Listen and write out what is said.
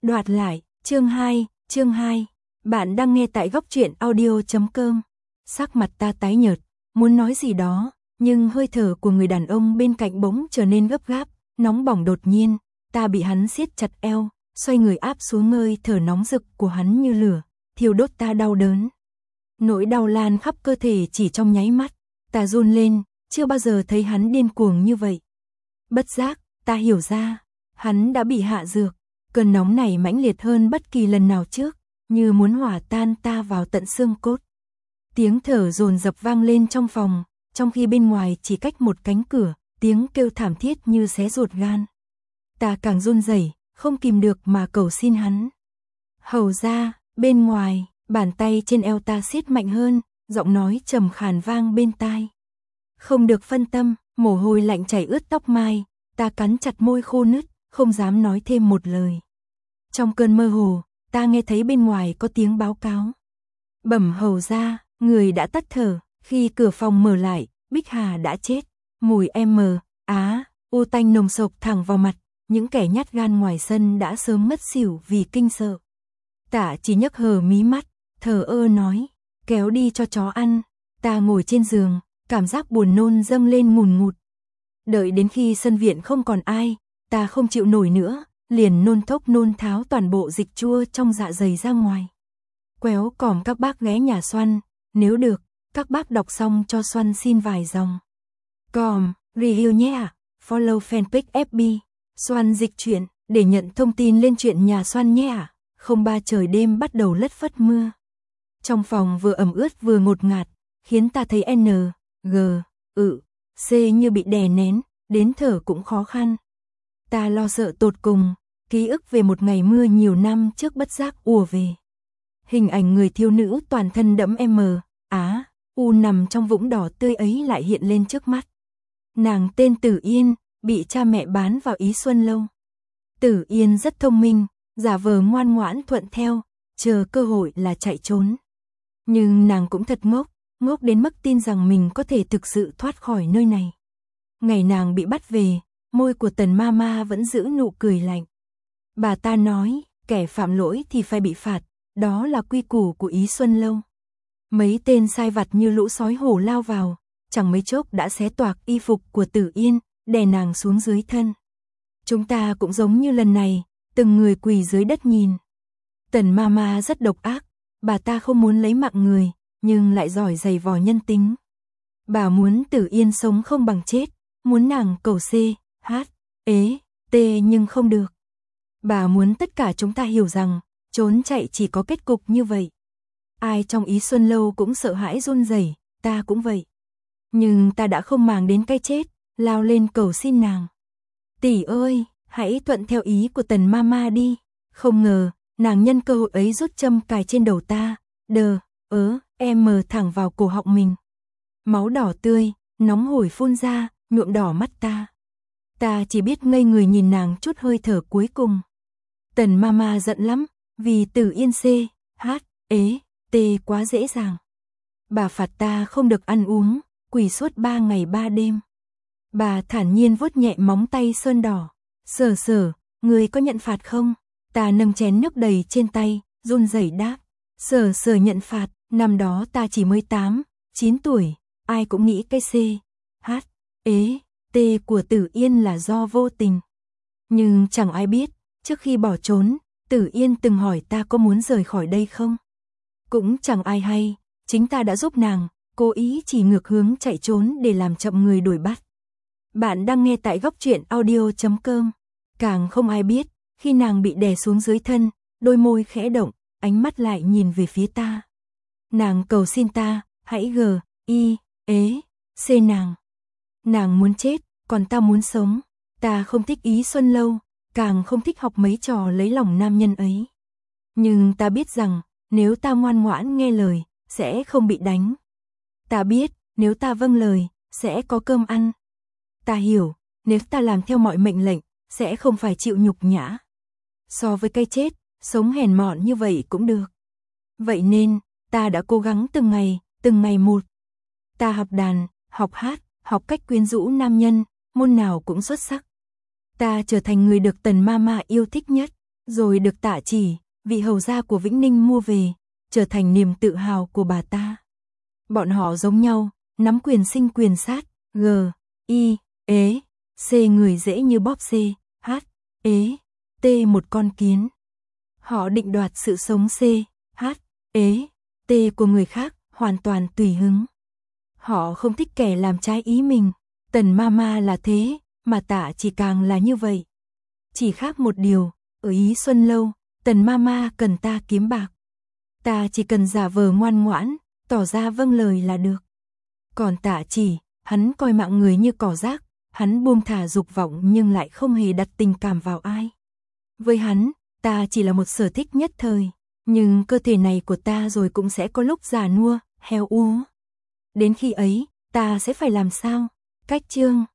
Đoạt lại, chương 2. Bạn đang nghe tại góc truyện audio.com. Sắc mặt ta tái nhợt, muốn nói gì đó, nhưng hơi thở của người đàn ông bên cạnh bỗng trở nên gấp gáp, nóng bỏng đột nhiên, ta bị hắn siết chặt eo, xoay người áp xuống hơi thở nóng rực của hắn như lửa, thiêu đốt ta đau đớn. Nỗi đau lan khắp cơ thể chỉ trong nháy mắt, ta run lên, chưa bao giờ thấy hắn điên cuồng như vậy. Bất giác, ta hiểu ra, hắn đã bị hạ dược, cơn nóng này mãnh liệt hơn bất kỳ lần nào trước, như muốn hỏa tan ta vào tận xương cốt. Tiếng thở dồn dập vang lên trong phòng, trong khi bên ngoài chỉ cách một cánh cửa, tiếng kêu thảm thiết như xé ruột gan. Ta càng run rẩy, không kìm được mà cầu xin hắn. Hầu ra, bên ngoài, bàn tay trên eo ta siết mạnh hơn, giọng nói trầm khàn vang bên tai. Không được phân tâm, mồ hôi lạnh chảy ướt tóc mai, ta cắn chặt môi khô nứt, không dám nói thêm một lời. Trong cơn mơ hồ, ta nghe thấy bên ngoài có tiếng báo cáo. Bẩm hầu ra, người đã tắt thở, khi cửa phòng mở lại, Bích Hà đã chết. Mùi u tanh nồng sộc thẳng vào mặt, những kẻ nhát gan ngoài sân đã sớm ngất xỉu vì kinh sợ. Tạ chỉ nhấc hờ mí mắt, thờ ơ nói, kéo đi cho chó ăn. Ta ngồi trên giường, cảm giác buồn nôn dâng lên ngùn ngụt. Đợi đến khi sân viện không còn ai, ta không chịu nổi nữa, liền nôn thốc nôn tháo toàn bộ dịch chua trong dạ dày ra ngoài. Quéo còm các bác ghé nhà Xoăn, nếu được, các bác đọc xong cho Xoăn xin vài dòng. Còm, review nhé ạ, follow fanpage FB, Xoăn dịch truyện, để nhận thông tin lên chuyện nhà Xoăn nhé ạ. 03 trời đêm bắt đầu lất phất mưa. Trong phòng vừa ẩm ướt vừa ngột ngạt, khiến ta thấy N, G, C như bị đè nén, đến thở cũng khó khăn. Ta lo sợ tột cùng, ký ức về một ngày mưa nhiều năm trước bất giác ùa về. Hình ảnh người thiếu nữ toàn thân đẫm U nằm trong vũng đỏ tươi ấy lại hiện lên trước mắt. Nàng tên Tử Yên, bị cha mẹ bán vào Ý Xuân Lâu. Tử Yên rất thông minh, giả vờ ngoan ngoãn thuận theo, chờ cơ hội là chạy trốn. Nhưng nàng cũng thật ngốc đến mức tin rằng mình có thể thực sự thoát khỏi nơi này. Ngày nàng bị bắt về, môi của Tần Mama vẫn giữ nụ cười lạnh. Bà ta nói, kẻ phạm lỗi thì phải bị phạt, đó là quy củ của Ý Xuân Lâu. Mấy tên sai vặt như lũ sói hổ lao vào, chẳng mấy chốc đã xé toạc y phục của Tử Yên, đè nàng xuống dưới thân. Chúng ta cũng giống như lần này, từng người quỳ dưới đất nhìn. Tần Mama rất độc ác, bà ta không muốn lấy mạng người, nhưng lại giỏi giày vò nhân tính. Bà muốn Tử Yên sống không bằng chết, muốn nàng cầu nhưng không được. Bà muốn tất cả chúng ta hiểu rằng, trốn chạy chỉ có kết cục như vậy. Ai trong Ý Xuân Lâu cũng sợ hãi run rẩy, ta cũng vậy. Nhưng ta đã không màng đến cái chết, lao lên cầu xin nàng. Tỷ ơi, hãy thuận theo ý của Tần Mama đi. Không ngờ, nàng nhân cơ hội ấy rút châm cài trên đầu ta, thẳng vào cổ họng mình. Máu đỏ tươi, nóng hổi phun ra, nhuộm đỏ mắt ta. Ta chỉ biết ngây người nhìn nàng chút hơi thở cuối cùng. Tần Mama giận lắm, vì Tử Yên quá dễ dàng. Bà phạt ta không được ăn uống, quỳ suốt 3 ngày 3 đêm. Bà thản nhiên vuốt nhẹ móng tay sơn đỏ. Sở, người có nhận phạt không? Ta nâng chén nước đầy trên tay, run rẩy đáp. Sở nhận phạt, năm đó ta chỉ mới 8, 9 tuổi, ai cũng nghĩ cái T của Tử Yên là do vô tình. Nhưng chẳng ai biết, trước khi bỏ trốn, Tử Yên từng hỏi ta có muốn rời khỏi đây không? Cũng chẳng ai hay, chính ta đã giúp nàng, cố ý chỉ ngược hướng chạy trốn để làm chậm người đuổi bắt. Bạn đang nghe tại góc truyện audio.com. Càng không ai biết, khi nàng bị đè xuống dưới thân, đôi môi khẽ động, ánh mắt lại nhìn về phía ta. Nàng cầu xin ta, hãy nàng. Nàng muốn chết, còn ta muốn sống. Ta không thích Ý Xuân Lâu, càng không thích học mấy trò lấy lòng nam nhân ấy. Nhưng ta biết rằng, nếu ta ngoan ngoãn nghe lời, sẽ không bị đánh. Ta biết, nếu ta vâng lời, sẽ có cơm ăn. Ta hiểu, nếu ta làm theo mọi mệnh lệnh, sẽ không phải chịu nhục nhã. So với cái chết, sống hèn mọn như vậy cũng được. Vậy nên, ta đã cố gắng từng ngày một. Ta học đàn, học hát, học cách quyến rũ nam nhân, môn nào cũng xuất sắc. Ta trở thành người được Tần Mama yêu thích nhất. rồi được Tạ Chỉ, vị hầu gia của Vĩnh Ninh mua về, trở thành niềm tự hào của bà ta. Bọn họ giống nhau, nắm quyền sinh quyền sát, G, I, ế, C người dễ như bóp C, H, ế, T một con kiến. Họ định đoạt sự sống C, H, ế, T của người khác, hoàn toàn tùy hứng. Họ không thích kẻ làm trái ý mình, Tần Mama là thế, mà Tạ Chỉ càng là như vậy. Chỉ khác một điều, ở Ý Xuân Lâu, Tần Mama cần ta kiếm bạc. Ta chỉ cần giả vờ ngoan ngoãn, tỏ ra vâng lời là được. Còn Tạ Chỉ, hắn coi mạng người như cỏ rác, hắn buông thả dục vọng nhưng lại không hề đặt tình cảm vào ai. Với hắn, ta chỉ là một sở thích nhất thời, nhưng cơ thể này của ta rồi cũng sẽ có lúc già nua, heo úa. Đến khi ấy, ta sẽ phải làm sao? Cách chương